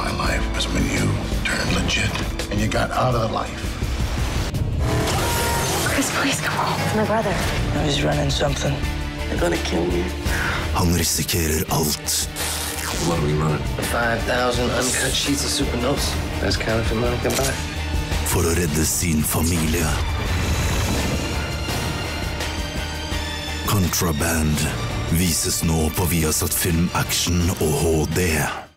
my life was when you turned legit and you got out of the life. Chris, please come home. It's my brother. He's running something. They're gonna kill me. Han risikerer alt. What are we running? 5,000 uncut sheets of super notes. Best counterfeit money can buy. For å redde sin familie. Contraband vises nå på Viasat Film Action og HD.